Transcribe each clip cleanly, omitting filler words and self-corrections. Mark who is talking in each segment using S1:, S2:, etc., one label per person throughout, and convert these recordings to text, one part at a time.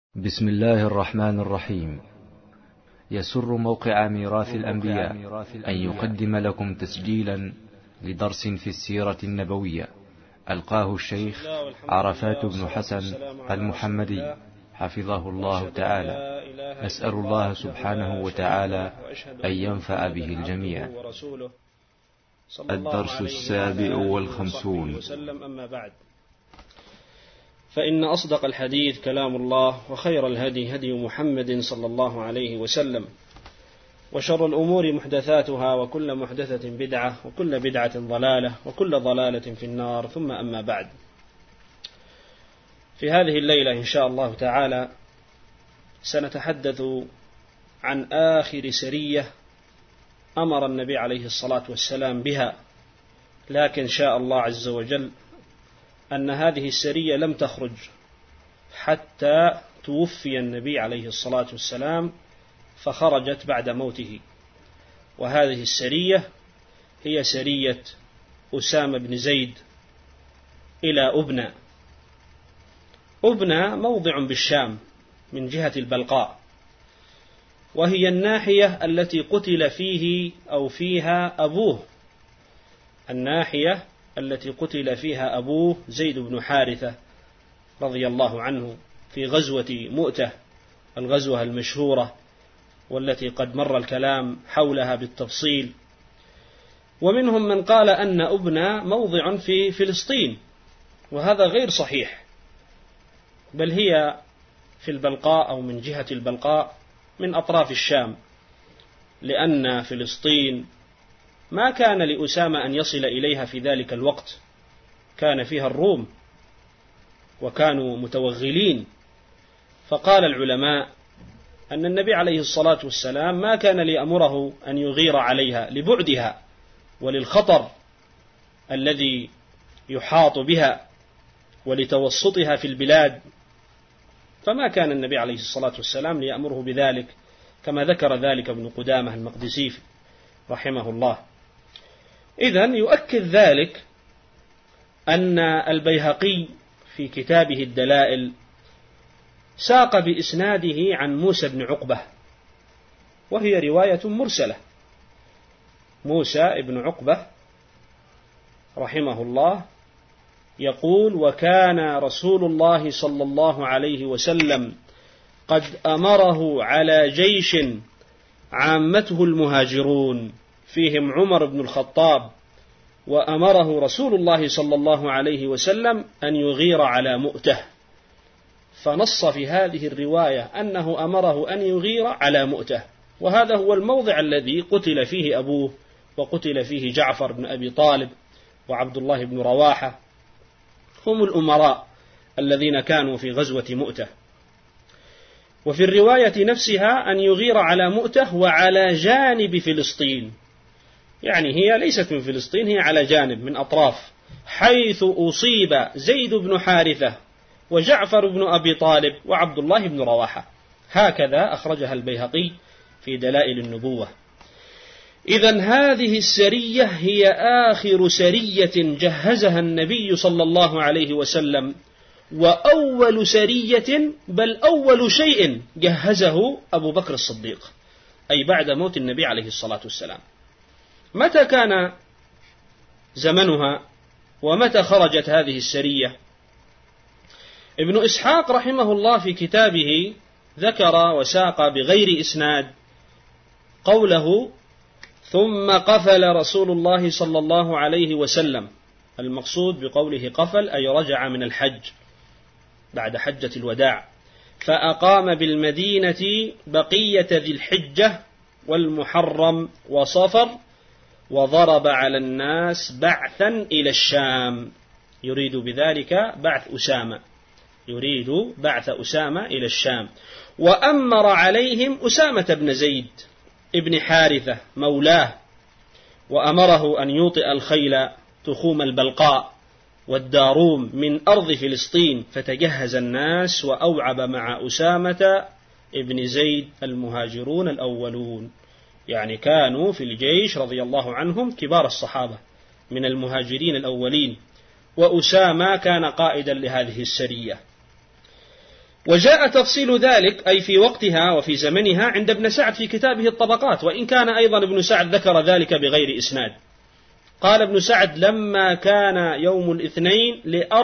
S1: بسم الله الرحمن الرحيم. يسر موقع ميراث الأنبياء أن يقدم لكم تسجيلا لدرس في السيرة النبوية ألقاه الشيخ عرفات بن حسن المحمدي حفظه الله تعالى. نسأل الله سبحانه وتعالى أن ينفع به الجميع. الدرس 57.
S2: أما بعد، فإن أصدق الحديث كلام الله، وخير الهدي هدي محمد صلى الله عليه وسلم، وشر الأمور محدثاتها، وكل محدثة بدعة، وكل بدعة ضلالة، وكل ضلالة في النار. ثم أما بعد، في هذه الليلة إن شاء الله تعالى سنتحدث عن آخر سرية أمر النبي عليه الصلاة والسلام بها، لكن شاء الله عز وجل أن هذه السرية لم تخرج حتى توفي النبي عليه الصلاة والسلام، فخرجت بعد موته. وهذه السرية هي سرية أسامة بن زيد إلى أبنى. أبنى موضع بالشام من جهة البلقاء، وهي الناحية التي قتل فيه أو فيها أبوه، الناحية التي قتل فيها أبوه زيد بن حارثة رضي الله عنه في غزوة مؤتة، الغزوة المشهورة والتي قد مر الكلام حولها بالتفصيل. ومنهم من قال أن أبنى موضع في فلسطين، وهذا غير صحيح، بل هي في البلقاء أو من جهة البلقاء من أطراف الشام، لأن فلسطين ما كان لأسامة أن يصل إليها في ذلك الوقت، كان فيها الروم وكانوا متوغلين. فقال العلماء أن النبي عليه الصلاة والسلام ما كان ليأمره أن يغير عليها لبعدها وللخطر الذي يحاط بها ولتوسطها في البلاد، فما كان النبي عليه الصلاة والسلام ليأمره بذلك، كما ذكر ذلك ابن قدامة المقدسي رحمه الله. إذن يؤكد ذلك أن البيهقي في كتابه الدلائل ساق بإسناده عن موسى بن عقبة، وهي رواية مرسلة. موسى بن عقبة رحمه الله يقول: وكان رسول الله صلى الله عليه وسلم قد أمره على جيش عامته المهاجرون فيهم عمر بن الخطاب، وأمره رسول الله صلى الله عليه وسلم أن يغير على مؤتة. فنص في هذه الرواية أنه أمره أن يغير على مؤتة، وهذا هو الموضع الذي قتل فيه أبوه، وقتل فيه جعفر بن أبي طالب وعبد الله بن رواحة، هم الأمراء الذين كانوا في غزوة مؤتة. وفي الرواية نفسها أن يغير على مؤتة وعلى جانب فلسطين، يعني هي ليست من فلسطين، هي على جانب من أطراف، حيث أصيب زيد بن حارثة وجعفر بن أبي طالب وعبد الله بن رواحة. هكذا أخرجها البيهقي في دلائل النبوة. إذن هذه السرية هي آخر سرية جهزها النبي صلى الله عليه وسلم، وأول سرية، بل أول شيء جهزه أبو بكر الصديق، أي بعد موت النبي عليه الصلاة والسلام. متى كان زمنها ومتى خرجت هذه السرية؟ ابن إسحاق رحمه الله في كتابه ذكر وساق بغير إسناد قوله: ثم قفل رسول الله صلى الله عليه وسلم. المقصود بقوله قفل أي رجع من الحج بعد حجة الوداع، فأقام بالمدينة بقية ذي الحجة والمحرم وصفر، وضرب على الناس بعثا إلى الشام، يريد بذلك بعث أسامة، يريد بعث أسامة إلى الشام. وأمر عليهم أسامة بن زيد ابن حارثة مولاه، وأمره أن يوطئ الخيل تخوم البلقاء والداروم من أرض فلسطين، فتجهز الناس وأوعب مع أسامة ابن زيد المهاجرون الأولون، يعني كانوا في الجيش رضي الله عنهم كبار الصحابة من المهاجرين الأولين، وأسامة كان قائدا لهذه السرية. وجاء تفصيل ذلك أي في وقتها وفي زمنها عند ابن سعد في كتابه الطبقات، وإن كان أيضا ابن سعد ذكر ذلك بغير إسناد. قال ابن سعد: لما كان يوم الاثنين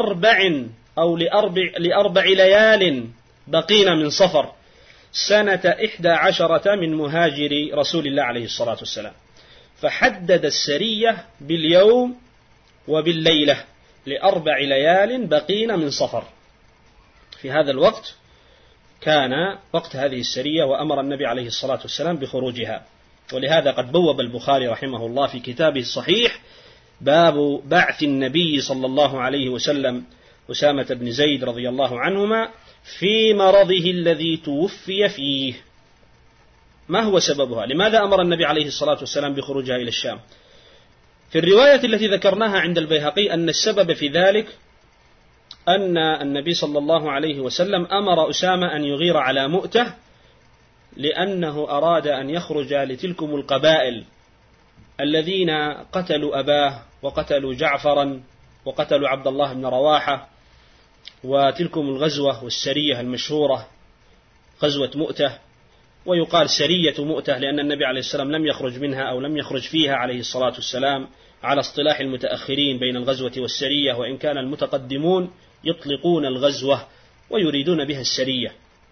S2: لأربع ليال بقين من صفر سنة 11 من مهاجر رسول الله عليه الصلاة والسلام، فحدد السرية باليوم وبالليلة ل4 ليال بقين من صفر. في هذا الوقت كان وقت هذه السرية، وأمر النبي عليه الصلاة والسلام بخروجها. ولهذا قد بوب البخاري رحمه الله في كتابه الصحيح باب بعث النبي صلى الله عليه وسلم أسامة بن زيد رضي الله عنهما في مرضه الذي توفي فيه. ما هو سببها؟ لماذا أمر النبي عليه الصلاة والسلام بخروجها إلى الشام؟ في الرواية التي ذكرناها عند البيهقي أن السبب في ذلك أن النبي صلى الله عليه وسلم أمر أسامة أن يغير على مؤتة، لأنه أراد أن يخرج لتلكم القبائل الذين قتلوا أباه وقتلوا جعفرا وقتلوا عبد الله بن رواحة، وتلكم الغزوة والسرية المشهورة غزوة مؤتة، ويقال سرية مؤتة لأن النبي عليه السلام لم يخرج منها أو لم يخرج فيها عليه الصلاة والسلام على اصطلاح المتأخرين بين الغزوة والسرية، وإن كان المتقدمون يطلقون الغزوة ويريدون بها السرية.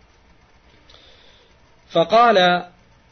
S2: فقال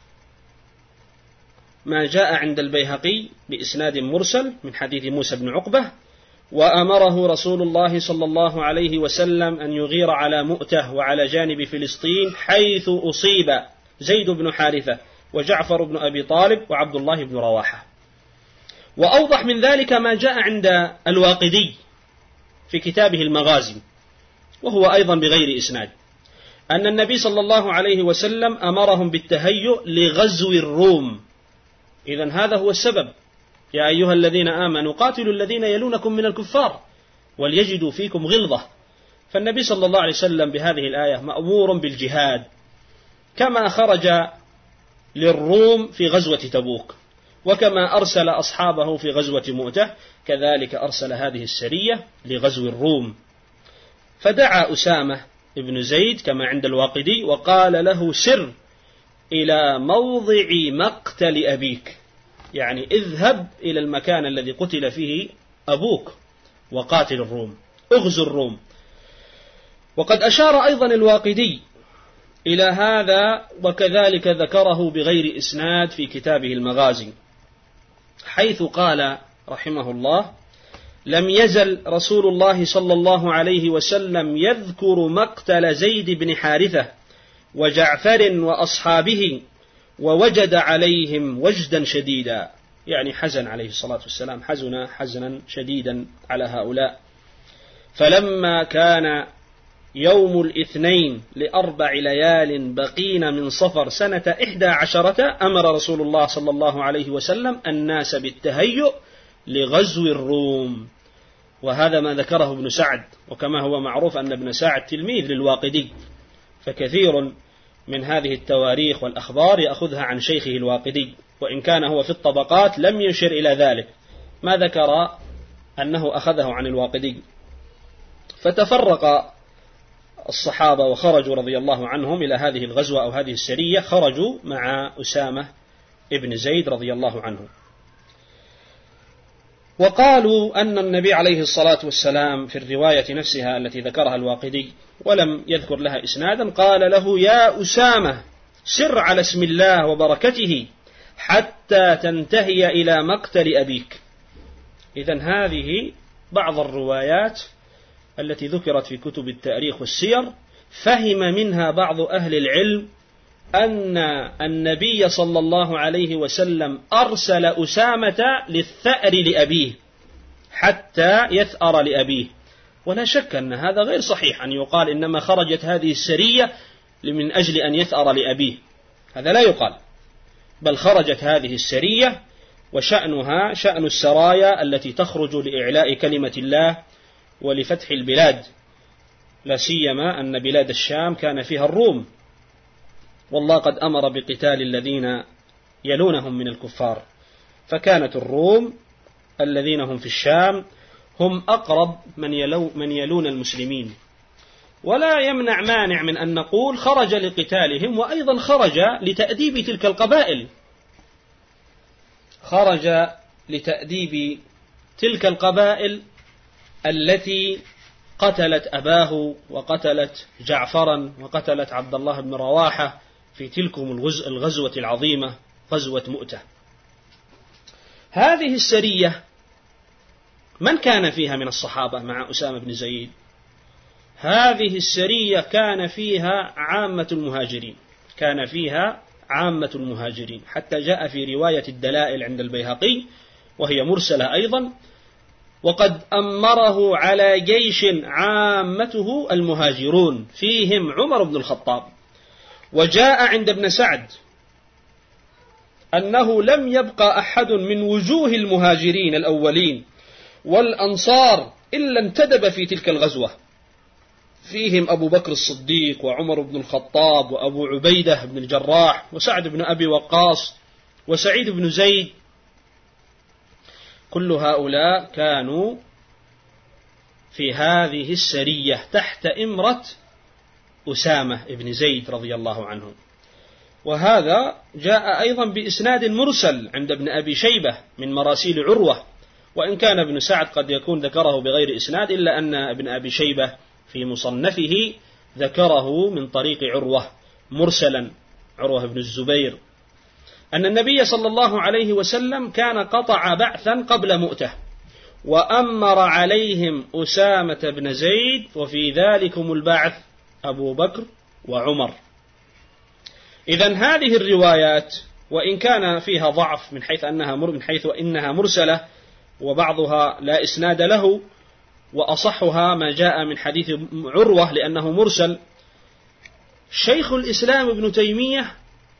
S2: ما جاء عند البيهقي بإسناد مرسل من حديث موسى بن عقبة: وأمره رسول الله صلى الله عليه وسلم أن يغير على مؤتة وعلى جانب فلسطين حيث أصيب زيد بن حارثة وجعفر بن أبي طالب وعبد الله بن رواحة. وأوضح من ذلك ما جاء عند الواقدي في كتابه المغازي، وهو أيضا بغير إسناد، أن النبي صلى الله عليه وسلم أمرهم بالتهيؤ لغزو الروم. إذن هذا هو السبب: يا أيها الذين آمنوا قاتلوا الذين يلونكم من الكفار وليجدوا فيكم غلظة. فالنبي صلى الله عليه وسلم بهذه الآية مأمور بالجهاد، كما خرج للروم في غزوة تبوك، وكما أرسل أصحابه في غزوة مؤتة، كذلك أرسل هذه السرية لغزو الروم. فدعا أسامة ابن زيد كما عند الواقدي وقال له: سر إلى موضع مقتل أبيك، يعني اذهب إلى المكان الذي قتل فيه أبوك وقاتل الروم، اغزو الروم. وقد أشار أيضا الواقدي إلى هذا، وكذلك ذكره بغير إسناد في كتابه المغازي، حيث قال رحمه الله: لم يزل رسول الله صلى الله عليه وسلم يذكر مقتل زيد بن حارثة وجعفر وأصحابه، ووجد عليهم وجدا شديدا، يعني حزن عليه الصلاة والسلام، حزنا شديدا على هؤلاء. فلما كان يوم الاثنين ل4 ليال بقين من صفر سنة 11 أمر رسول الله صلى الله عليه وسلم الناس بالتهيؤ لغزو الروم. وهذا ما ذكره ابن سعد، وكما هو معروف أن ابن سعد تلميذ للواقدي، فكثير من هذه التواريخ والأخبار يأخذها عن شيخه الواقدي، وإن كان هو في الطبقات لم يشر إلى ذلك، ما ذكر أنه أخذه عن الواقدي. فتفرق الصحابة وخرجوا رضي الله عنهم إلى هذه الغزوة أو هذه السرية، خرجوا مع أسامة ابن زيد رضي الله عنه. وقالوا أن النبي عليه الصلاة والسلام في الرواية نفسها التي ذكرها الواقدي ولم يذكر لها إسنادا قال له: يا أسامة سر على اسم الله وبركته حتى تنتهي إلى مقتل أبيك. إذن هذه بعض الروايات التي ذكرت في كتب التاريخ والسير، فهم منها بعض أهل العلم أن النبي صلى الله عليه وسلم أرسل أسامة للثأر لأبيه حتى يثأر لأبيه. ولا شك أن هذا غير صحيح، أن يقال إنما خرجت هذه السرية من أجل أن يثأر لأبيه، هذا لا يقال، بل خرجت هذه السرية وشأنها شأن السرايا التي تخرج لإعلاء كلمة الله ولفتح البلاد، لا سيما أن بلاد الشام كان فيها الروم، والله قد أمر بقتال الذين يلونهم من الكفار، فكانت الروم الذين هم في الشام هم أقرب من يلون المسلمين، ولا يمنع مانع من أن نقول خرج لقتالهم، وأيضا خرج لتأديب تلك القبائل، خرج لتأديب تلك القبائل التي قتلت أباه وقتلت جعفرا وقتلت عبد الله بن رواحة في تلكم الغزوة العظيمة، غزوة مؤتة. هذه السرية من كان فيها من الصحابة مع أسامة بن زيد؟ هذه السرية كان فيها عامة المهاجرين، كان فيها عامة المهاجرين، حتى جاء في رواية الدلائل عند البيهقي وهي مرسلة أيضا: وقد أمره على جيش عامته المهاجرون فيهم عمر بن الخطاب. وجاء عند ابن سعد أنه لم يبقى أحد من وجوه المهاجرين الأولين والأنصار إلا انتدب في تلك الغزوة، فيهم أبو بكر الصديق وعمر بن الخطاب وأبو عبيدة بن الجراح وسعد بن أبي وقاص وسعيد بن زيد. كل هؤلاء كانوا في هذه السرية تحت إمرة أسامة بن زيد رضي الله عنه. وهذا جاء أيضا بإسناد مرسل عند ابن أبي شيبة من مراسيل عروة، وإن كان ابن سعد قد يكون ذكره بغير إسناد، إلا أن ابن أبي شيبة في مصنفه ذكره من طريق عروة مرسلا، عروة بن الزبير، أن النبي صلى الله عليه وسلم كان قطع بعثا قبل مؤتة وأمر عليهم أسامة بن زيد، وفي ذلكم البعث أبو بكر وعمر. إذن هذه الروايات وإن كان فيها ضعف من حيث إنها مرسلة وبعضها لا إسناد له، وأصحها ما جاء من حديث عروة لأنه مرسل، شيخ الإسلام ابن تيمية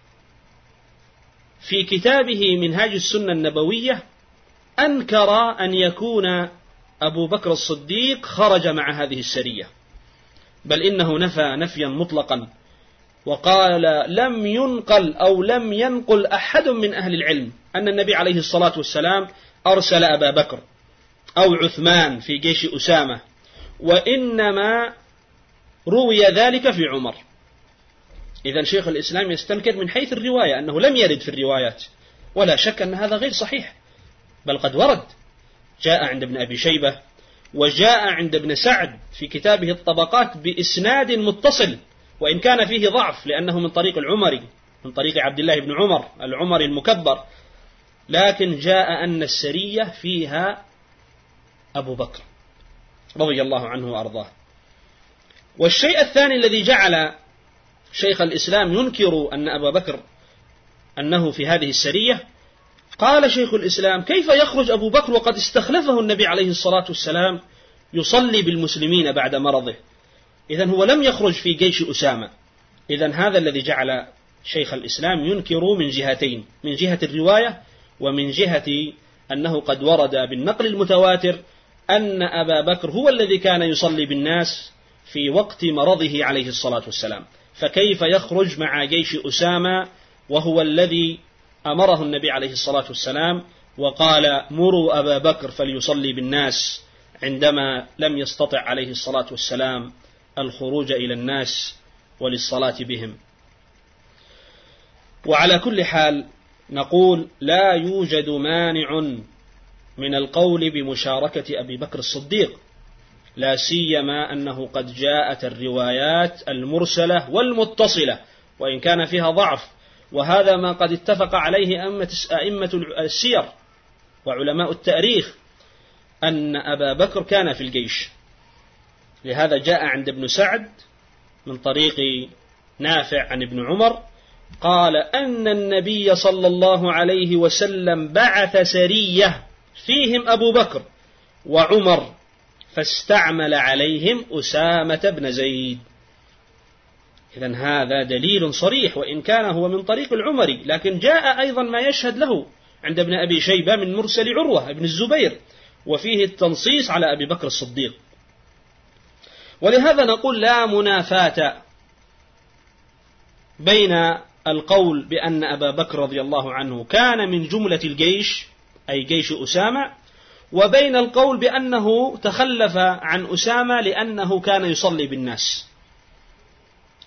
S2: في كتابه منهاج السنة النبوية أنكر أن يكون أبو بكر الصديق خرج مع هذه السرية، بل إنه نفى نفيا مطلقا، وقال لم ينقل أو لم ينقل أحد من أهل العلم أن النبي عليه الصلاة والسلام أرسل أبا بكر أو عثمان في جيش أسامة، وإنما روي ذلك في عمر. إذن شيخ الإسلام يستنكر من حيث الرواية أنه لم يرد في الروايات، ولا شك أن هذا غير صحيح، بل قد ورد، جاء عند ابن أبي شيبة وجاء عند ابن سعد في كتابه الطبقات بإسناد متصل، وإن كان فيه ضعف لأنه من طريق العمري، من طريق عبد الله بن عمر العمري المكبر، لكن جاء أن السرية فيها أبو بكر رضي الله عنه وأرضاه. والشيء الثاني الذي جعل شيخ الإسلام ينكر أن أبا بكر أنه في هذه السرية، قال شيخ الإسلام: كيف يخرج أبو بكر وقد استخلفه النبي عليه الصلاة والسلام يصلي بالمسلمين بعد مرضه؟ إذن هو لم يخرج في جيش أسامة. إذن هذا الذي جعل شيخ الإسلام ينكر من جهتين: من جهة الرواية، ومن جهة أنه قد ورد بالنقل المتواتر أن أبا بكر هو الذي كان يصلي بالناس في وقت مرضه عليه الصلاة والسلام، فكيف يخرج مع جيش أسامة وهو الذي أمره النبي عليه الصلاة والسلام وقال: مروا أبا بكر فليصلي بالناس، عندما لم يستطع عليه الصلاة والسلام الخروج إلى الناس وللصلاة بهم. وعلى كل حال نقول لا يوجد مانع من القول بمشاركة أبي بكر الصديق، لا سيما أنه قد جاءت الروايات المرسلة والمتصلة وإن كان فيها ضعف، وهذا ما قد اتفق عليه أئمة السير وعلماء التاريخ أن أبا بكر كان في الجيش. لهذا جاء عند ابن سعد من طريق نافع عن ابن عمر قال أن النبي صلى الله عليه وسلم بعث سرية فيهم أبو بكر وعمر فاستعمل عليهم أسامة بن زيد. إذن هذا دليل صريح، وإن كان هو من طريق العمري، لكن جاء أيضا ما يشهد له عند ابن أبي شيبة من مرسل عروة بن الزبير، وفيه التنصيص على أبي بكر الصديق. ولهذا نقول لا منافاة بين القول بأن أبا بكر رضي الله عنه كان من جملة الجيش أي جيش أسامة، وبين القول بأنه تخلف عن أسامة لأنه كان يصلي بالناس،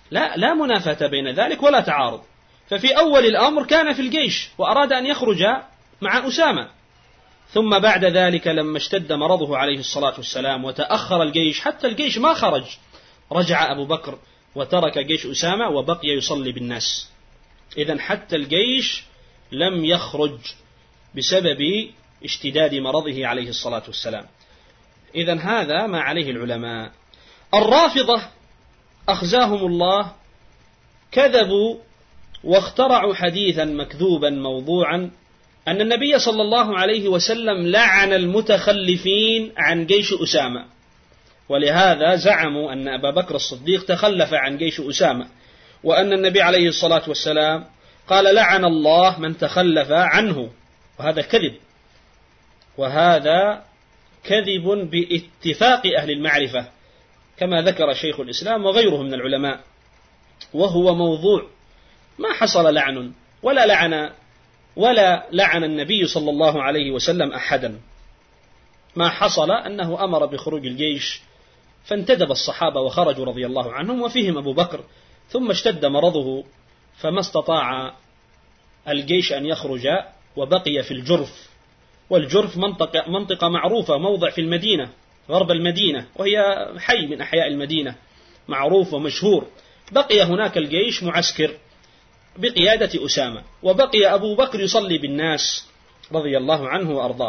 S2: لا منافاة بين ذلك ولا تعارض. ففي أول الأمر كان في الجيش وأراد أن يخرج مع أسامة، ثم بعد ذلك لما اشتد مرضه عليه الصلاة والسلام وتأخر الجيش حتى الجيش ما خرج، رجع أبو بكر وترك جيش أسامة وبقي يصلي بالناس. إذن حتى الجيش لم يخرج بسبب اشتداد مرضه عليه الصلاة والسلام. إذن هذا ما عليه العلماء. الرافضة أخزاهم الله كذبوا واخترعوا حديثا مكذوبا موضوعا أن النبي صلى الله عليه وسلم لعن المتخلفين عن جيش أسامة، ولهذا زعموا أن أبا بكر الصديق تخلف عن جيش أسامة، وأن النبي عليه الصلاة والسلام قال لعن الله من تخلف عنه، وهذا كذب، وهذا كذب باتفاق أهل المعرفة كما ذكر شيخ الإسلام وغيره من العلماء، وهو موضوع ما حصل لعن ولا لعن النبي صلى الله عليه وسلم أحدا. ما حصل أنه أمر بخروج الجيش فانتدب الصحابة وخرجوا رضي الله عنهم وفيهم أبو بكر، ثم اشتد مرضه فما استطاع الجيش أن يخرج وبقي في الجرف، والجرف منطقة معروفة، موضع في المدينة غرب المدينة، وهي حي من أحياء المدينة معروف ومشهور. بقي هناك الجيش معسكر بقيادة أسامة، وبقي أبو بكر يصلي بالناس رضي الله عنه وأرضاه.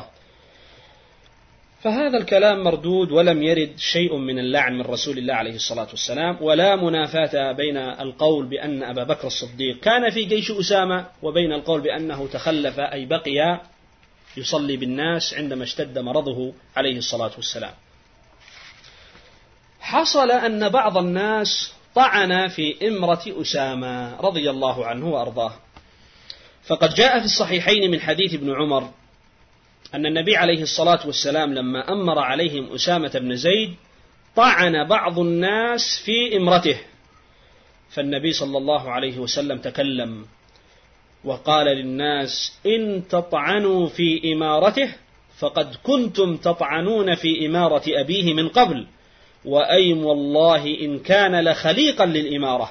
S2: فهذا الكلام مردود، ولم يرد شيء من اللعن من رسول الله عليه الصلاة والسلام، ولا منافاة بين القول بأن أبا بكر الصديق كان في جيش أسامة وبين القول بأنه تخلف أي بقي يصلي بالناس عندما اشتد مرضه عليه الصلاة والسلام. حصل أن بعض الناس طعن في إمرة أسامة رضي الله عنه وأرضاه، فقد جاء في الصحيحين من حديث ابن عمر أن النبي عليه الصلاة والسلام لما أمر عليهم أسامة بن زيد طعن بعض الناس في إمرته، فالنبي صلى الله عليه وسلم تكلم وقال للناس إن تطعنوا في إمارته فقد كنتم تطعنون في إمارة أبيه من قبل، وأيم والله إن كان لخليقا للإمارة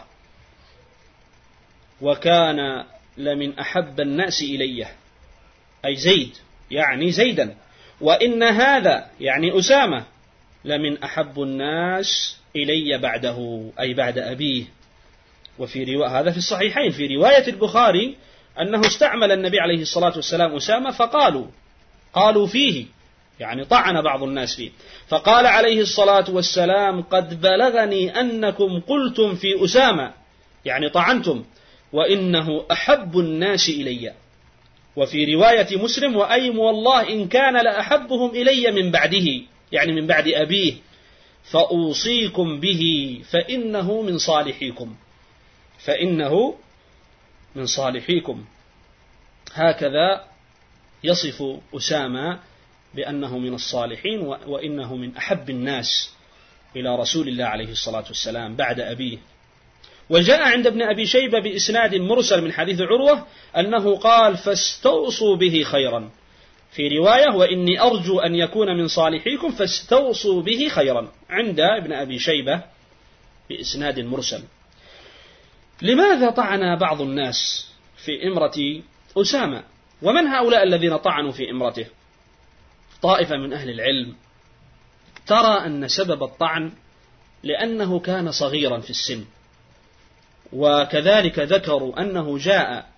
S2: وكان لمن أحب الناس إليه، أي زيد يعني زيدا، وإن هذا يعني أسامة لمن أحب الناس إلي بعده أي بعد أبيه. وفي هذا في الصحيحين في رواية البخاري أنه استعمل النبي عليه الصلاة والسلام أسامة قالوا فيه، يعني طعن بعض الناس فيه، فقال عليه الصلاة والسلام قد بلغني أنكم قلتم في أسامة يعني طعنتم وإنه أحب الناس إلي. وفي رواية مسلم وأيم والله إن كان لأحبهم إلي من بعده يعني من بعد أبيه فأوصيكم به فإنه من صالحيكم. هكذا يصف أسامة بأنه من الصالحين وإنه من أحب الناس إلى رسول الله عليه الصلاة والسلام بعد أبيه. وجاء عند ابن أبي شيبة بإسناد مرسل من حديث عروة أنه قال فاستوصوا به خيرا، في رواية وإني أرجو أن يكون من صالحيكم فاستوصوا به خيرا، عند ابن أبي شيبة بإسناد مرسل. لماذا طعن بعض الناس في إمرة أسامة؟ ومن هؤلاء الذين طعنوا في إمرته؟ طائفة من أهل العلم ترى أن سبب الطعن لأنه كان صغيرا في السن، وكذلك ذكروا أنه جاء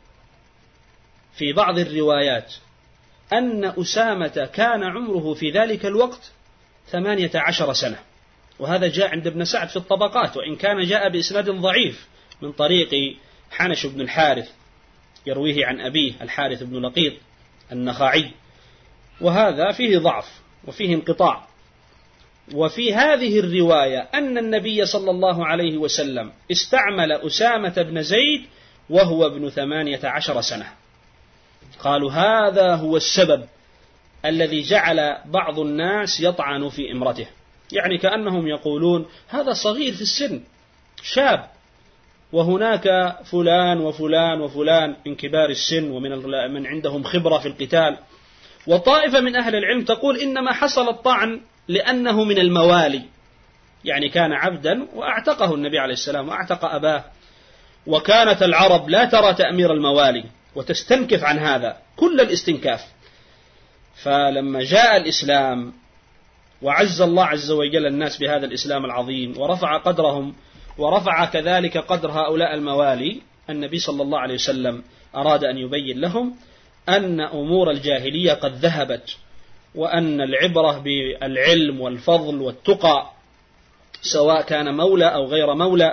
S2: في بعض الروايات أن أسامة كان عمره في ذلك الوقت 18 سنة، وهذا جاء عند ابن سعد في الطبقات، وإن كان جاء بإسناد ضعيف من طريق حنش بن الحارث يرويه عن أبيه الحارث بن لقيط النخعي، وهذا فيه ضعف وفيه انقطاع. وفي هذه الرواية أن النبي صلى الله عليه وسلم استعمل أسامة بن زيد وهو ابن 18 سنة. قالوا هذا هو السبب الذي جعل بعض الناس يطعن في إمرته، يعني كأنهم يقولون هذا صغير في السن شاب، وهناك فلان وفلان وفلان من كبار السن ومن من عندهم خبرة في القتال. وطائفة من أهل العلم تقول إنما حصل الطعن لأنه من الموالي، يعني كان عبدا وأعتقه النبي عليه السلام وأعتق أباه. وكانت العرب لا ترى تأمير الموالي وتستنكف عن هذا كل الاستنكاف. فلما جاء الإسلام وعز الله عز وجل الناس بهذا الإسلام العظيم ورفع قدرهم ورفع كذلك قدر هؤلاء الموالي، النبي صلى الله عليه وسلم أراد أن يبين لهم أن أمور الجاهلية قد ذهبت، وأن العبرة بالعلم والفضل والتقى سواء كان مولى أو غير مولى.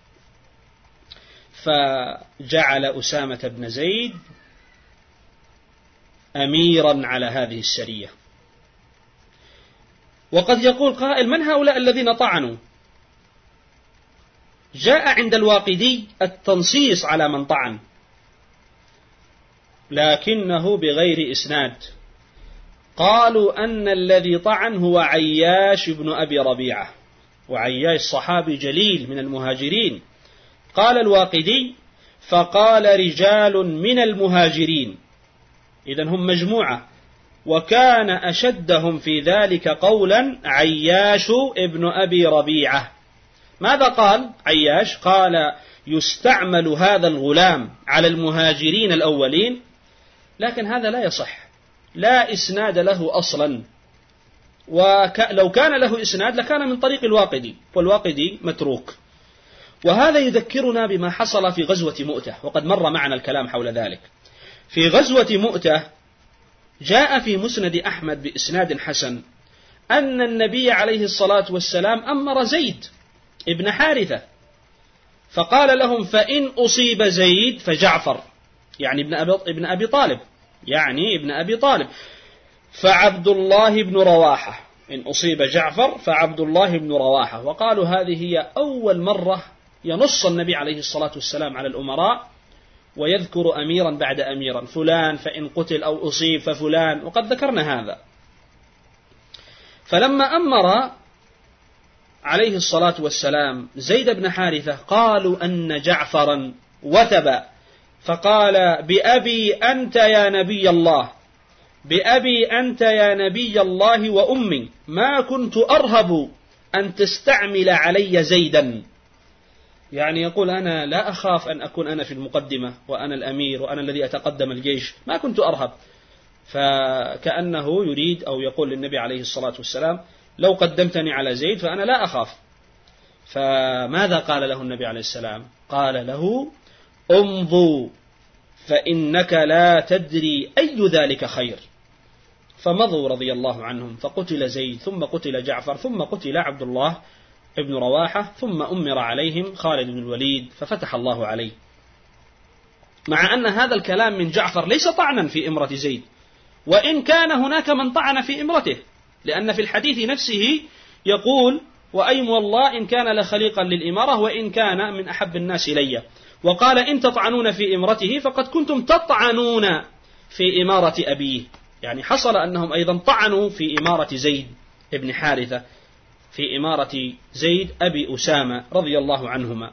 S2: فجعل أسامة بن زيد أميرا على هذه السرية. وقد يقول قائل: من هؤلاء الذين طعنوا؟ جاء عند الواقدي التنصيص على من طعن، لكنه بغير إسناد. قالوا أن الذي طعن هو عياش بن أبي ربيعة، وعياش صحابي جليل من المهاجرين. قال الواقدي: فقال رجال من المهاجرين، إذن هم مجموعة، وكان أشدهم في ذلك قولا عياش ابن أبي ربيعة. ماذا قال عياش؟ قال: يستعمل هذا الغلام على المهاجرين الأولين. لكن هذا لا يصح، لا إسناد له أصلا، ولو كان له إسناد لكان من طريق الواقدي، والواقدي متروك. وهذا يذكرنا بما حصل في غزوة مؤتة، وقد مر معنا الكلام حول ذلك. في غزوة مؤتة جاء في مسند أحمد بإسناد حسن أن النبي عليه الصلاة والسلام أمر زيد ابن حارثة، فقال لهم: فإن أصيب زيد فجعفر، يعني ابن أبي طالب، يعني ابن أبي طالب، فعبد الله بن رواحة. إن أصيب جعفر فعبد الله بن رواحة. وقالوا هذه هي أول مرة ينص النبي عليه الصلاة والسلام على الأمراء ويذكر أميرا بعد أميرا، فلان فإن قتل أو أصيب ففلان، وقد ذكرنا هذا. فلما أمر عليه الصلاة والسلام زيد بن حارثة قالوا أن جعفرا وثب، فقال: بأبي أنت يا نبي الله، بأبي أنت يا نبي الله وأمي، ما كنت أرهب أن تستعمل علي زيدا. يعني يقول: أنا لا أخاف أن أكون أنا في المقدمة وأنا الأمير وأنا الذي أتقدم الجيش، ما كنت أرهب. فكأنه يريد أو يقول للنبي عليه الصلاة والسلام: لو قدمتني على زيد فأنا لا أخاف. فماذا قال له النبي عليه السلام؟ قال له: امضوا فإنك لا تدري أي ذلك خير. فمضوا رضي الله عنهم، فقتل زيد ثم قتل جعفر ثم قتل عبد الله ابن رواحة، ثم أمر عليهم خالد بن الوليد ففتح الله عليه. مع أن هذا الكلام من جعفر ليس طعنا في إمرة زيد، وإن كان هناك من طعن في إمرته، لأن في الحديث نفسه يقول: وأيم والله إن كان لخليقا للإمارة وإن كان من أحب الناس إلي. وقال: إن تطعنون في إمرته فقد كنتم تطعنون في إمارة أبيه. يعني حصل أنهم أيضا طعنوا في إمارة زيد ابن حارثة، في إمارة زيد أبي أسامة رضي الله عنهما.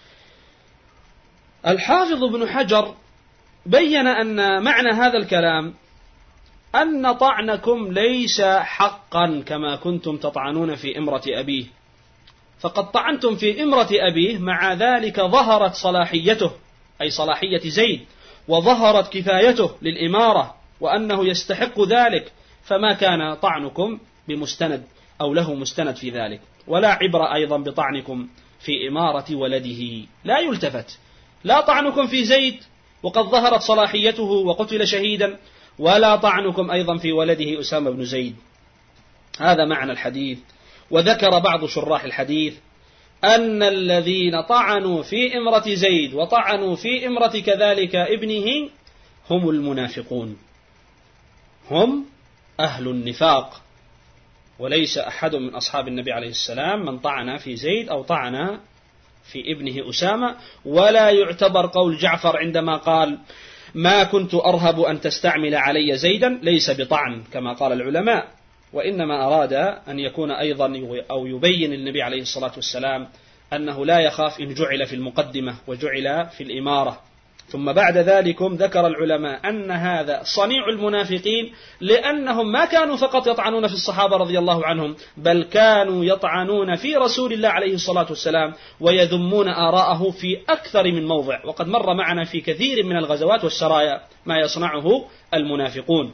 S2: الحافظ ابن حجر بين أن معنى هذا الكلام أن طعنكم ليس حقا كما كنتم تطعنون في إمرة أبيه، فقد طعنتم في إمرة أبيه، مع ذلك ظهرت صلاحيته أي صلاحية زيد، وظهرت كفايته للإمارة وأنه يستحق ذلك، فما كان طعنكم بمستند أو له مستند في ذلك. ولا عبرة أيضا بطعنكم في إمارة ولده، لا يلتفت، لا طعنكم في زيد وقد ظهرت صلاحيته وقتل شهيدا، ولا طعنكم أيضا في ولده أسامة بن زيد. هذا معنى الحديث. وذكر بعض شراح الحديث أن الذين طعنوا في إمرة زيد وطعنوا في إمرة كذلك ابنه هم المنافقون، هم أهل النفاق، وليس أحد من أصحاب النبي عليه السلام من طعن في زيد أو طعن في ابنه أسامة. ولا يعتبر قول جعفر عندما قال: ما كنت أرهب أن تستعمل علي زيدا، ليس بطعن كما قال العلماء، وإنما أراد أن يكون أيضا أو يبين النبي عليه الصلاة والسلام أنه لا يخاف إن جعل في المقدمة وجعل في الإمارة، ثم بعد ذلك ذكر العلماء أن هذا صنيع المنافقين، لأنهم ما كانوا فقط يطعنون في الصحابة رضي الله عنهم، بل كانوا يطعنون في رسول الله عليه الصلاة والسلام ويذمون آراءه في أكثر من موضع. وقد مر معنا في كثير من الغزوات والسرايا ما يصنعه المنافقون.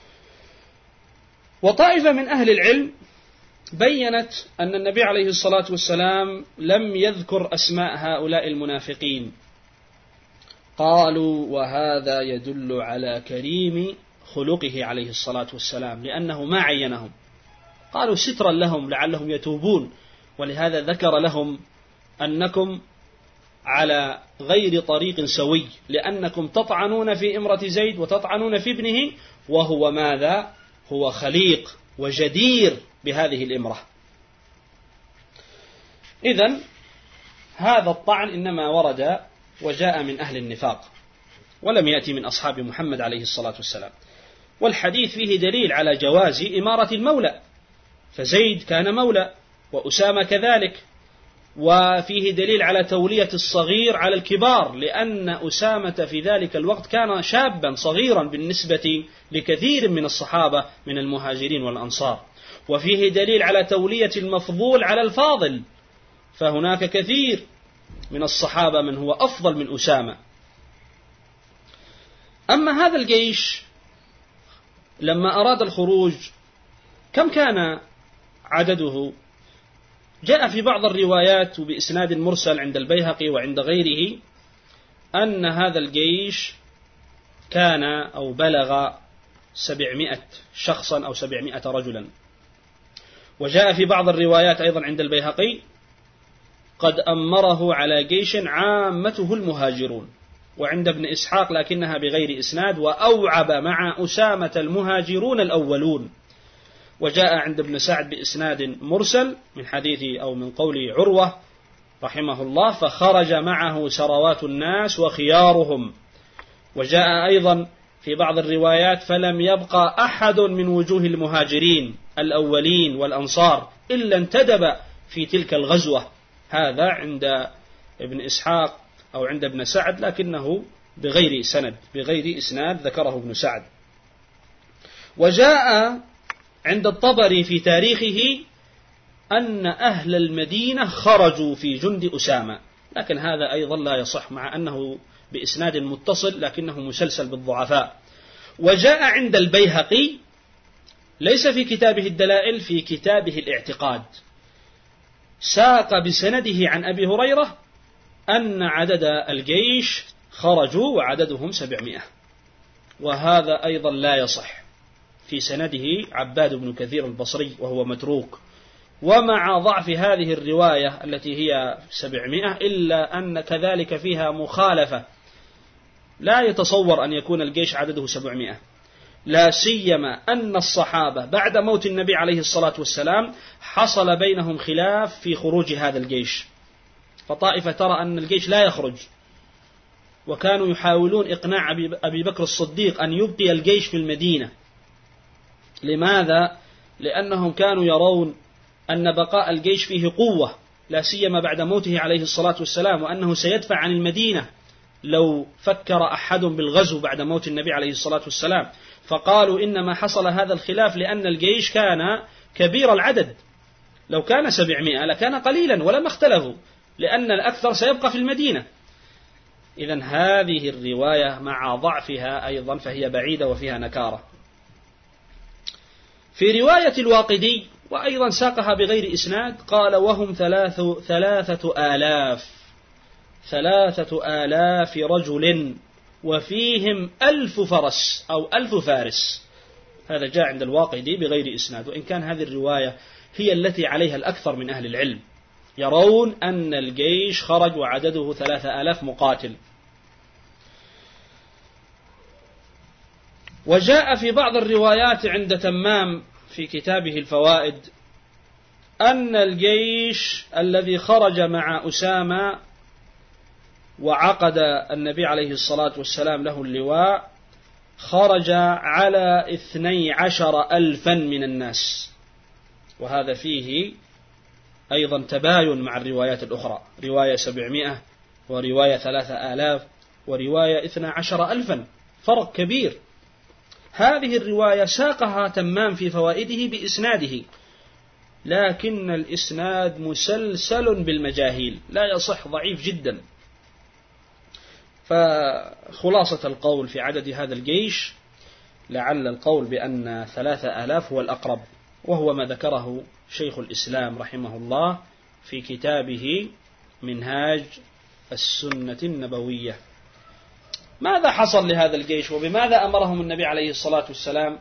S2: وطائفة من أهل العلم بيّنت أن النبي عليه الصلاة والسلام لم يذكر أسماء هؤلاء المنافقين، قالوا وهذا يدل على كريم خلقه عليه الصلاة والسلام، لأنه ما عينهم، قالوا سترا لهم لعلهم يتوبون، ولهذا ذكر لهم أنكم على غير طريق سوي، لأنكم تطعنون في امرة زيد وتطعنون في ابنه، وهو ماذا؟ هو خليق وجدير بهذه الامرة. إذن هذا الطعن إنما ورد وجاء من أهل النفاق، ولم يأتي من أصحاب محمد عليه الصلاة والسلام. والحديث فيه دليل على جواز إمارة المولى، فزيد كان مولى وأسامة كذلك، وفيه دليل على تولية الصغير على الكبار، لأن أسامة في ذلك الوقت كان شابا صغيرا بالنسبة لكثير من الصحابة من المهاجرين والأنصار. وفيه دليل على تولية المفضول على الفاضل، فهناك كثير من الصحابة من هو أفضل من أسامة. أما هذا الجيش لما أراد الخروج كم كان عدده؟ جاء في بعض الروايات وبإسناد مرسل عند البيهقي وعند غيره أن هذا الجيش كان أو بلغ 700 شخصا أو 700 رجلا. وجاء في بعض الروايات أيضا عند البيهقي قد أمره على جيش عامته المهاجرون، وعند ابن إسحاق لكنها بغير إسناد وأوعب مع أسامة المهاجرون الأولون. وجاء عند ابن سعد بإسناد مرسل من حديث أو من قول عروة رحمه الله فخرج معه سروات الناس وخيارهم. وجاء أيضا في بعض الروايات فلم يبقى أحد من وجوه المهاجرين الأولين والأنصار إلا انتدب في تلك الغزوة. هذا عند ابن إسحاق أو عند ابن سعد لكنه بغير سند بغير إسناد ذكره ابن سعد. وجاء عند الطبري في تاريخه أن أهل المدينة خرجوا في جند أسامة، لكن هذا أيضا لا يصح مع أنه بإسناد متصل لكنه مسلسل بالضعفاء. وجاء عند البيهقي ليس في كتابه الدلائل، في كتابه الاعتقاد، ساق بسنده عن أبي هريرة أن عدد الجيش خرجوا وعددهم 700، وهذا أيضا لا يصح، في سنده عباد بن كثير البصري وهو متروك. ومع ضعف هذه الرواية التي هي 700 إلا أن كذلك فيها مخالفة، لا يتصور أن يكون الجيش عدده 700، لا سيما أن الصحابة بعد موت النبي عليه الصلاة والسلام حصل بينهم خلاف في خروج هذا الجيش، فطائفة ترى أن الجيش لا يخرج، وكانوا يحاولون إقناع أبي بكر الصديق أن يبقي الجيش في المدينة. لماذا؟ لأنهم كانوا يرون أن بقاء الجيش فيه قوة، لا سيما بعد موته عليه الصلاة والسلام، وأنه سيدفع عن المدينة لو فكر أحد بالغزو بعد موت النبي عليه الصلاة والسلام. فقالوا إنما حصل هذا الخلاف لأن الجيش كان كبير العدد، لو كان 700 لكان قليلا ولما اختلفوا، لأن الأكثر سيبقى في المدينة. إذن هذه الرواية مع ضعفها أيضا فهي بعيدة وفيها نكارة. في رواية الواقدي وأيضا ساقها بغير إسناد قال وهم 3,000 رجل وفيهم 1000 فرس أو 1000 فارس. هذا جاء عند الواقدي بغير إسناد، وإن كان هذه الرواية هي التي عليها الأكثر من أهل العلم، يرون أن الجيش خرج وعدده 3000 مقاتل. وجاء في بعض الروايات عند تمام في كتابه الفوائد أن الجيش الذي خرج مع أسامة وعقد النبي عليه الصلاة والسلام له اللواء خرج على 12,000 من الناس، وهذا فيه أيضا تباين مع الروايات الأخرى، رواية 700 ورواية 3000 ورواية 12,000، فرق كبير. هذه الرواية ساقها تمام في فوائده بإسناده، لكن الإسناد مسلسل بالمجاهيل، لا يصح، ضعيف جدا. فخلاصة القول في عدد هذا الجيش لعل القول بأن 3,000 هو الأقرب، وهو ما ذكره شيخ الإسلام رحمه الله في كتابه منهاج السنة النبوية. ماذا حصل لهذا الجيش وبماذا أمرهم النبي عليه الصلاة والسلام؟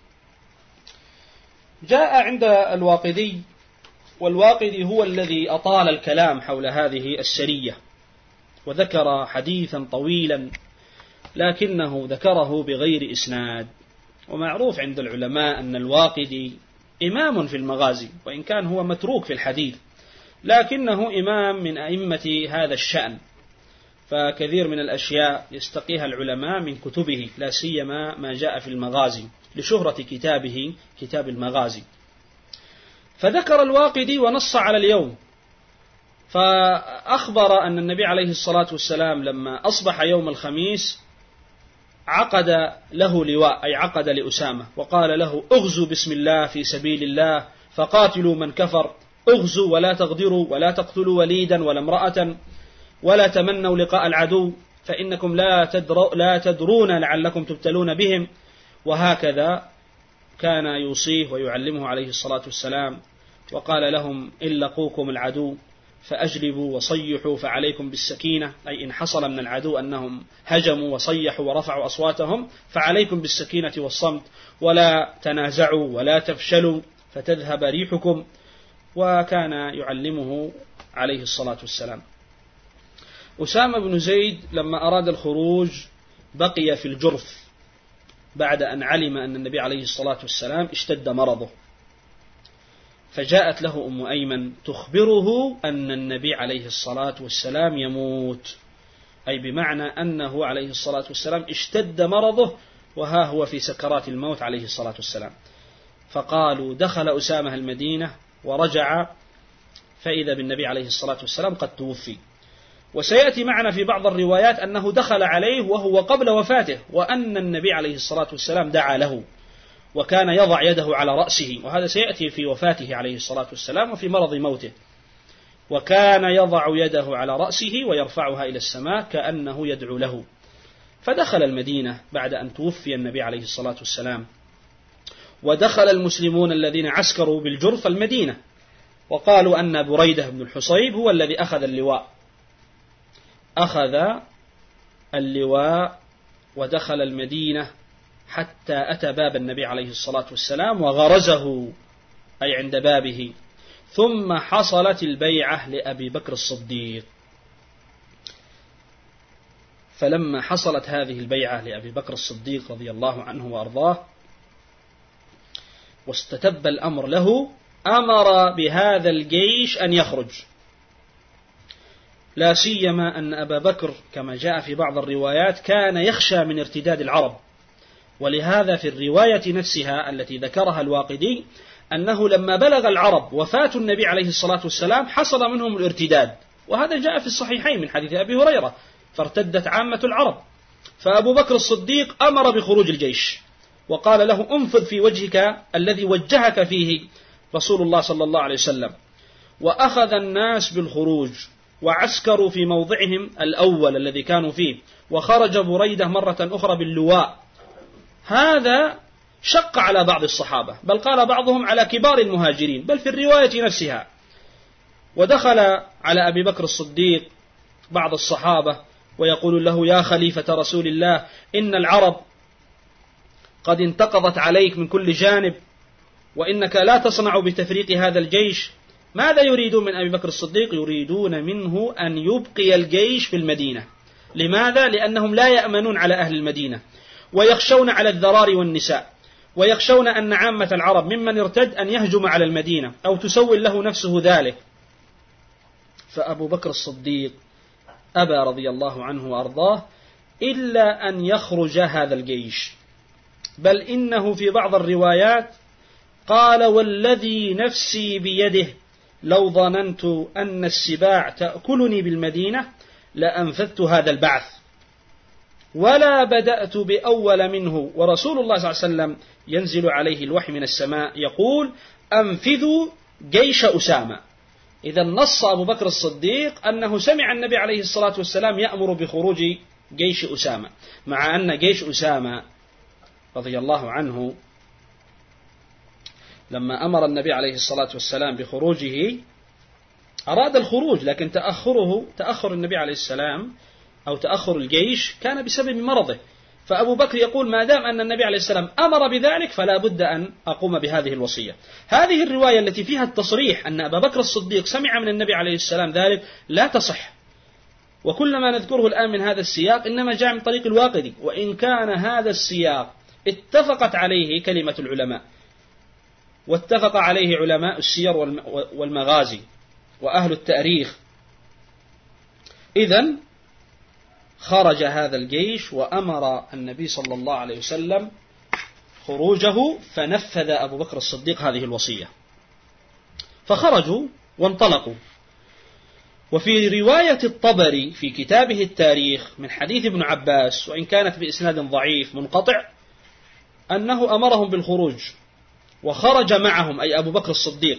S2: جاء عند الواقدي، والواقدي هو الذي أطال الكلام حول هذه السرية وذكر حديثا طويلا، لكنه ذكره بغير إسناد. ومعروف عند العلماء أن الواقدي إمام في المغازي، وإن كان هو متروك في الحديث، لكنه إمام من أئمة هذا الشأن، فكثير من الأشياء يستقيها العلماء من كتبه، لا سيما ما جاء في المغازي لشهرة كتابه كتاب المغازي. فذكر الواقدي ونص على اليوم، فأخبر أن النبي عليه الصلاة والسلام لما أصبح يوم الخميس عقد له لواء، أي عقد لأسامة، وقال له: اغزوا بسم الله في سبيل الله فقاتلوا من كفر، اغزوا ولا تغدروا ولا تقتلوا وليدا ولا امرأة ولا تمنوا لقاء العدو فإنكم لا تدرون لعلكم تبتلون بهم. وهكذا كان يوصيه ويعلمه عليه الصلاة والسلام، وقال لهم: إن لقوكم العدو فأجلبوا وصيحوا فعليكم بالسكينة، أي إن حصل من العدو أنهم هجموا وصيحوا ورفعوا أصواتهم فعليكم بالسكينة والصمت، ولا تنازعوا ولا تفشلوا فتذهب ريحكم. وكان يعلمه عليه الصلاة والسلام. أسامة بن زيد لما أراد الخروج بقي في الجرف بعد أن علم أن النبي عليه الصلاة والسلام اشتد مرضه، فجاءت له أم أيمن تخبره أن النبي عليه الصلاة والسلام يموت، أي بمعنى أنه عليه الصلاة والسلام اشتد مرضه وها هو في سكرات الموت عليه الصلاة والسلام. فقالوا: دخل أسامة المدينة ورجع فإذا بالنبي عليه الصلاة والسلام قد توفي. وسيأتي معنا في بعض الروايات أنه دخل عليه وهو قبل وفاته، وأن النبي عليه الصلاة والسلام دعا له وكان يضع يده على رأسه، وهذا سيأتي في وفاته عليه الصلاة والسلام وفي مرض موته، وكان يضع يده على رأسه ويرفعها إلى السماء كأنه يدعو له. فدخل المدينة بعد أن توفي النبي عليه الصلاة والسلام، ودخل المسلمون الذين عسكروا بالجرف المدينة، وقالوا أن بريدة بن الحصيب هو الذي أخذ اللواء. أخذ اللواء ودخل المدينة حتى أتى باب النبي عليه الصلاة والسلام وغرزه، أي عند بابه. ثم حصلت البيعة لأبي بكر الصديق. فلما حصلت هذه البيعة لأبي بكر الصديق رضي الله عنه وأرضاه واستتب الأمر له، أمر بهذا الجيش أن يخرج، لا سيما أن أبا بكر كما جاء في بعض الروايات كان يخشى من ارتداد العرب. ولهذا في الرواية نفسها التي ذكرها الواقدي أنه لما بلغ العرب وفاة النبي عليه الصلاة والسلام حصل منهم الارتداد، وهذا جاء في الصحيحين من حديث أبي هريرة، فارتدت عامة العرب. فأبو بكر الصديق أمر بخروج الجيش وقال له: انفذ في وجهك الذي وجهك فيه رسول الله صلى الله عليه وسلم. وأخذ الناس بالخروج وعسكروا في موضعهم الأول الذي كانوا فيه، وخرج بريدة مرة أخرى باللواء. هذا شق على بعض الصحابة، بل قال بعضهم على كبار المهاجرين، بل في الرواية نفسها. ودخل على أبي بكر الصديق بعض الصحابة ويقول له: يا خليفة رسول الله، إن العرب قد انتقضت عليك من كل جانب، وإنك لا تصنع بتفريق هذا الجيش. ماذا يريدون من أبي بكر الصديق؟ يريدون منه أن يبقي الجيش في المدينة. لماذا؟ لأنهم لا يأمنون على أهل المدينة، ويخشون على الذرار والنساء، ويخشون أن عامة العرب ممن ارتد أن يهجم على المدينة أو تسول له نفسه ذلك. فأبو بكر الصديق أبى رضي الله عنه وأرضاه إلا أن يخرج هذا الجيش، بل إنه في بعض الروايات قال: والذي نفسي بيده لو ظننت أن السباع تأكلني بالمدينة لأنفذت هذا البعث. ولا بدأت بأول منه، ورسول الله صلى الله عليه وسلم ينزل عليه الوحي من السماء يقول أنفذوا جيش أسامة. إذا نص أبو بكر الصديق أنه سمع النبي عليه الصلاة والسلام يأمر بخروج جيش أسامة، مع أن جيش أسامة رضي الله عنه لما أمر النبي عليه الصلاة والسلام بخروجه أراد الخروج، لكن تأخر النبي عليه السلام أو تأخر الجيش كان بسبب مرضه. فأبو بكر يقول ما دام أن النبي عليه السلام أمر بذلك فلا بد أن أقوم بهذه الوصية. هذه الرواية التي فيها التصريح أن أبا بكر الصديق سمع من النبي عليه السلام ذلك لا تصح، وكل ما نذكره الآن من هذا السياق إنما جاء من طريق الواقدي، وإن كان هذا السياق اتفقت عليه كلمة العلماء واتفق عليه علماء السير والمغازي وأهل التاريخ. إذن خرج هذا الجيش وأمر النبي صلى الله عليه وسلم خروجه، فنفذ أبو بكر الصديق هذه الوصية، فخرجوا وانطلقوا. وفي رواية الطبري في كتابه التاريخ من حديث ابن عباس، وإن كانت بإسناد ضعيف منقطع، أنه أمرهم بالخروج وخرج معهم أي أبو بكر الصديق،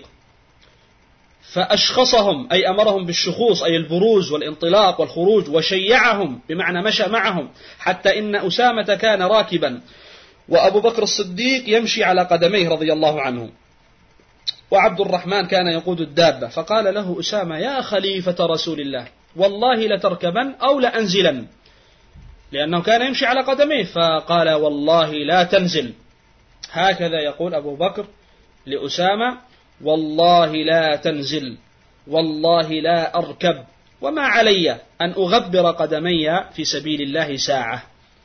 S2: فأشخصهم أي أمرهم بالشخوص أي البروز والانطلاق والخروج، وشيعهم بمعنى مشى معهم، حتى إن أسامة كان راكبا وأبو بكر الصديق يمشي على قدميه رضي الله عنه، وعبد الرحمن كان يقود الدابة. فقال له أسامة يا خليفة رسول الله والله لتركبن أو لأنزلن، لأنه كان يمشي على قدميه، فقال والله لا تنزل. هكذا يقول أبو بكر لأسامة والله لا تنزل، والله لا أركب، وما علي أن أغبر قدمي في سبيل الله ساعة.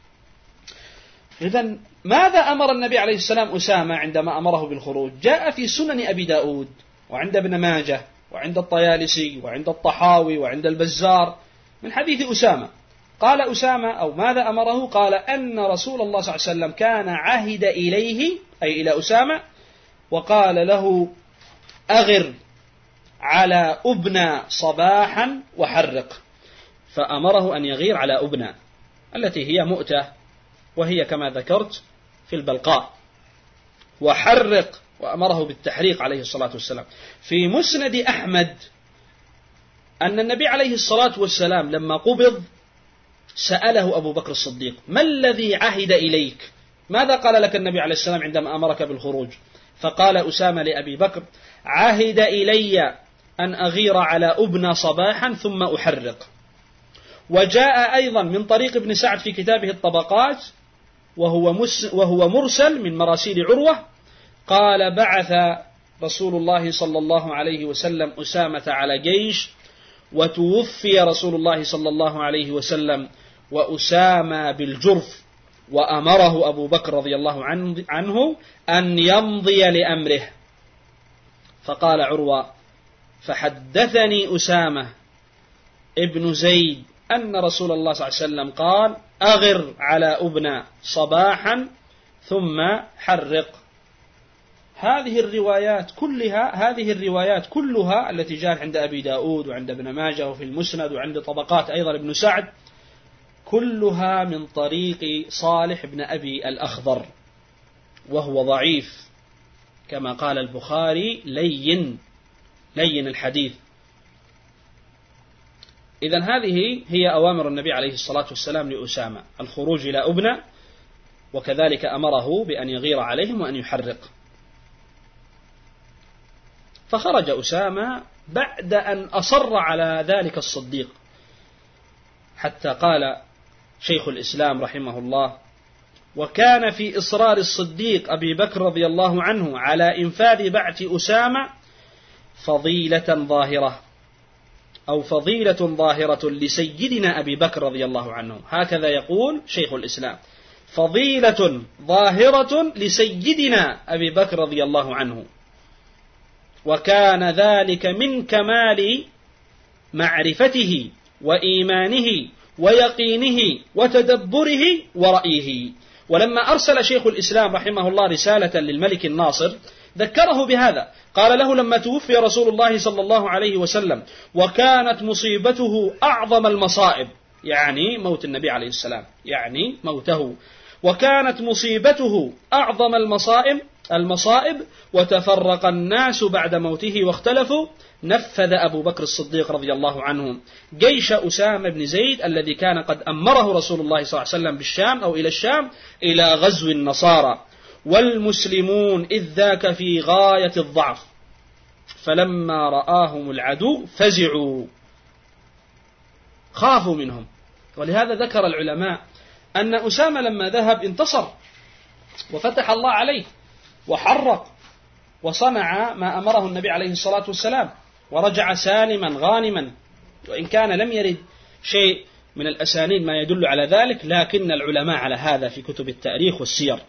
S2: إذن ماذا أمر النبي عليه السلام أسامة عندما أمره بالخروج؟ جاء في سنن أبي داود وعند ابن ماجه وعند الطيالسي وعند الطحاوي وعند البزار من حديث أسامة. قال أسامة أو ماذا أمره؟ قال أن رسول الله صلى الله عليه وسلم كان عهد إليه أي إلى أسامة وقال له أغر على أبنى صباحا وحرق، فأمره أن يغير على أبنى التي هي مؤتة، وهي كما ذكرت في البلقاء، وحرق وأمره بالتحريق عليه الصلاة والسلام. في مسند أحمد أن النبي عليه الصلاة والسلام لما قبض سأله أبو بكر الصديق ما الذي عهد إليك؟ ماذا قال لك النبي عليه السلام عندما أمرك بالخروج؟ فقال أسامة لأبي بكر عهد إلي أن أغير على أبنى صباحا ثم أحرق. وجاء أيضا من طريق ابن سعد في كتابه الطبقات وهو مرسل من مراسيل عروة، قال بعث رسول الله صلى الله عليه وسلم أسامة على جيش، وتوفي رسول الله صلى الله عليه وسلم وأسامة بالجرف، وأمره أبو بكر رضي الله عنه أن يمضي لأمره. فقال عروة فحدثني أسامة ابن زيد أن رسول الله صلى الله عليه وسلم قال أغر على أبنى صباحا ثم حرق. هذه الروايات كلها التي جاءت عند أبي داود وعند ابن ماجه وفي المسند وعند طبقات أيضا ابن سعد كلها من طريق صالح بن أبي الأخضر، وهو ضعيف كما قال البخاري لين الحديث. إذن هذه هي أوامر النبي عليه الصلاة والسلام لأسامة، الخروج إلى أبنى، وكذلك أمره بأن يغير عليهم وأن يحرق. فخرج أسامة بعد أن أصر على ذلك الصديق، حتى قال شيخ الإسلام رحمه الله وكان في إصرار الصديق أبي بكر رضي الله عنه على إنفاذ بعث أسامة فضيلة ظاهرة لسيدنا أبي بكر رضي الله عنه. هكذا يقول شيخ الإسلام فضيلة ظاهرة لسيدنا أبي بكر رضي الله عنه، وكان ذلك من كمال معرفته وإيمانه ويقينه وتدبره ورأيه. ولما أرسل شيخ الإسلام رحمه الله رسالة للملك الناصر ذكره بهذا، قال له لما توفي رسول الله صلى الله عليه وسلم وكانت مصيبته أعظم المصائب، يعني موت النبي عليه السلام، يعني موته. وكانت مصيبته أعظم المصائب وتفرق الناس بعد موته واختلفوا. نفذ أبو بكر الصديق رضي الله عنه جيش أسامة بن زيد الذي كان قد أمره رسول الله صلى الله عليه وسلم بالشام أو إلى الشام إلى غزو النصارى، والمسلمون إذ ذاك في غاية الضعف، فلما رآهم العدو فزعوا، خافوا منهم. ولهذا ذكر العلماء أن أسامة لما ذهب انتصر وفتح الله عليه وحرق وصنع ما أمره النبي عليه الصلاة والسلام، ورجع سالما غانما، وإن كان لم يرد شيء من الأسانيد ما يدل على ذلك، لكن العلماء على هذا في كتب التاريخ والسير.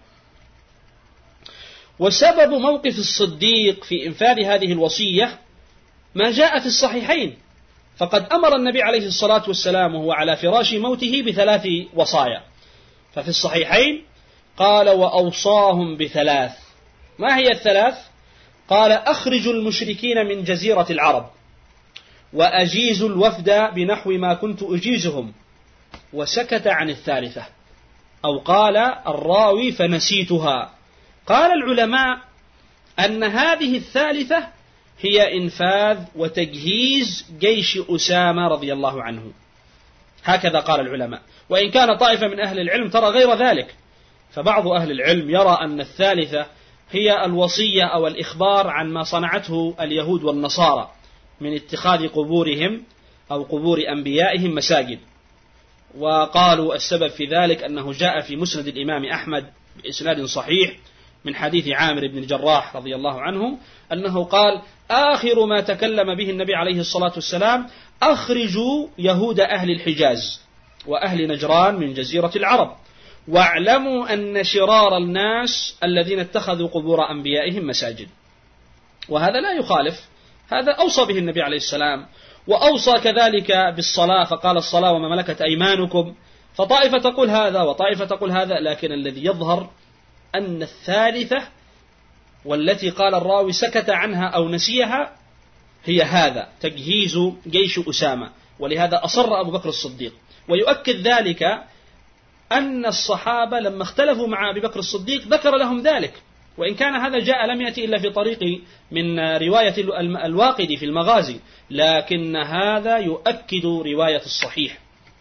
S2: وسبب موقف الصديق في إنفاذ هذه الوصية ما جاء في الصحيحين، فقد أمر النبي عليه الصلاة والسلام وهو على فراش موته ب3 وصايا. ففي الصحيحين قال: وأوصاهم ب3. ما هي ال3؟ قال: أخرجوا المشركين من جزيرة العرب، وأجيزوا الوفد بنحو ما كنت أجيزهم. وسكت عن الثالثة، أو قال الراوي فنسيتها. قال العلماء أن هذه الثالثة هي إنفاذ وتجهيز جيش أسامة رضي الله عنه، هكذا قال العلماء. وإن كان طائفة من أهل العلم ترى غير ذلك، فبعض أهل العلم يرى أن الثالثة هي الوصية أو الإخبار عن ما صنعته اليهود والنصارى من اتخاذ قبورهم أو قبور أنبيائهم مساجد. وقالوا السبب في ذلك أنه جاء في مسند الإمام أحمد بإسناد صحيح من حديث عامر بن الجراح رضي الله عنه أنه قال: آخر ما تكلم به النبي عليه الصلاة والسلام: أخرجوا يهود أهل الحجاز وأهل نجران من جزيرة العرب، واعلموا أن شرار الناس الذين اتخذوا قبور أنبيائهم مساجد. وهذا لا يخالف، هذا أوصى به النبي عليه السلام، وأوصى كذلك بالصلاة فقال: الصلاة وما ملكت أيمانكم. فطائفة تقول هذا وطائفة تقول هذا، لكن الذي يظهر أن الثالثة والتي قال الراوي سكت عنها أو نسيها هي هذا تجهيز جيش أسامة. ولهذا أصر أبو بكر الصديق. ويؤكد ذلك أن الصحابة لما اختلفوا مع أبي بكر الصديق ذكر لهم ذلك، وإن كان هذا جاء لم يأتي إلا في طريق من رواية الواقدي في المغازي، لكن هذا يؤكد رواية الصحيح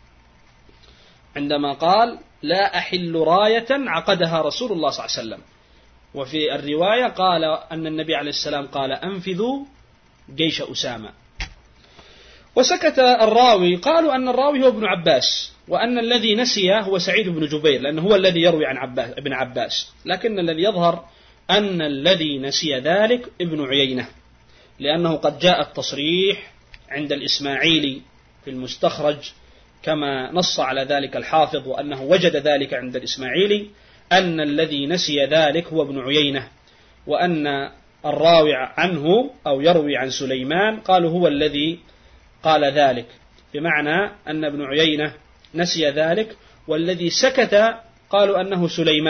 S2: عندما قال: لا أحل راية عقدها رسول الله صلى الله عليه وسلم. وفي الرواية قال أن النبي عليه السلام قال: أنفذوا جيش أسامة. وسكت الراوي، قالوا أن الراوي هو ابن عباس، وأن الذي نسي هو سعيد بن جبير، لأنه هو الذي يروي عن ابن عباس، لكن الذي يظهر أن الذي نسي ذلك ابن عيينة، لأنه قد جاء التصريح عند الإسماعيلي في المستخرج كما نص على ذلك الحافظ، وأنه وجد ذلك عند الإسماعيلي أن الذي نسي ذلك هو ابن عيينة، وأن الراوي عنه أو يروي عن سليمان قالوا هو الذي قال ذلك، بمعنى أن ابن عيينة نسي ذلك، والذي سكت قالوا أنه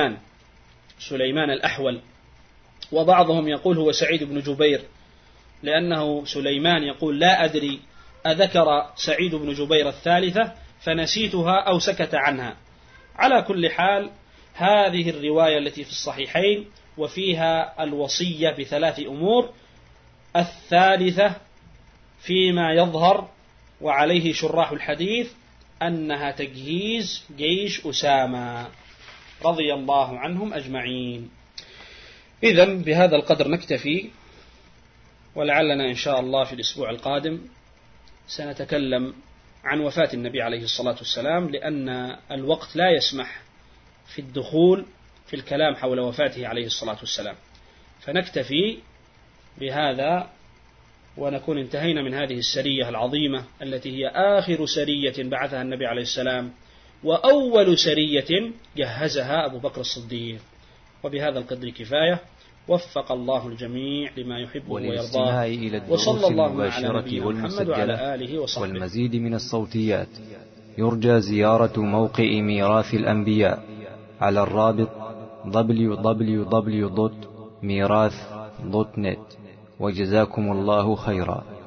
S2: سليمان الأحول. وبعضهم يقول هو سعيد بن جبير، لأنه سليمان يقول: لا أدري أذكر سعيد بن جبير الثالثة فنسيتها أو سكت عنها. على كل حال هذه الرواية التي في الصحيحين وفيها الوصية ب3 أمور، الثالثة فيما يظهر وعليه شراح الحديث أنها تجهيز جيش أسامة رضي الله عنهم أجمعين. إذن بهذا القدر نكتفي، ولعلنا إن شاء الله في الأسبوع القادم سنتكلم عن وفاة النبي عليه الصلاة والسلام، لأن الوقت لا يسمح في الدخول في الكلام حول وفاته عليه الصلاة والسلام، فنكتفي بهذا ونكون انتهينا من هذه السرية العظيمة التي هي آخر سرية بعثها النبي عليه السلام وأول سرية جهزها أبو بكر الصديق. وبهذا القدر كفاية، وفق الله الجميع لما يحب ويرضاه، وصلى الله على نبينا محمد وعلى آله وصحبه.
S1: والمزيد من الصوتيات يرجى زيارة موقع ميراث الأنبياء على الرابط www.mirath.net. وجزاكم الله خيرا.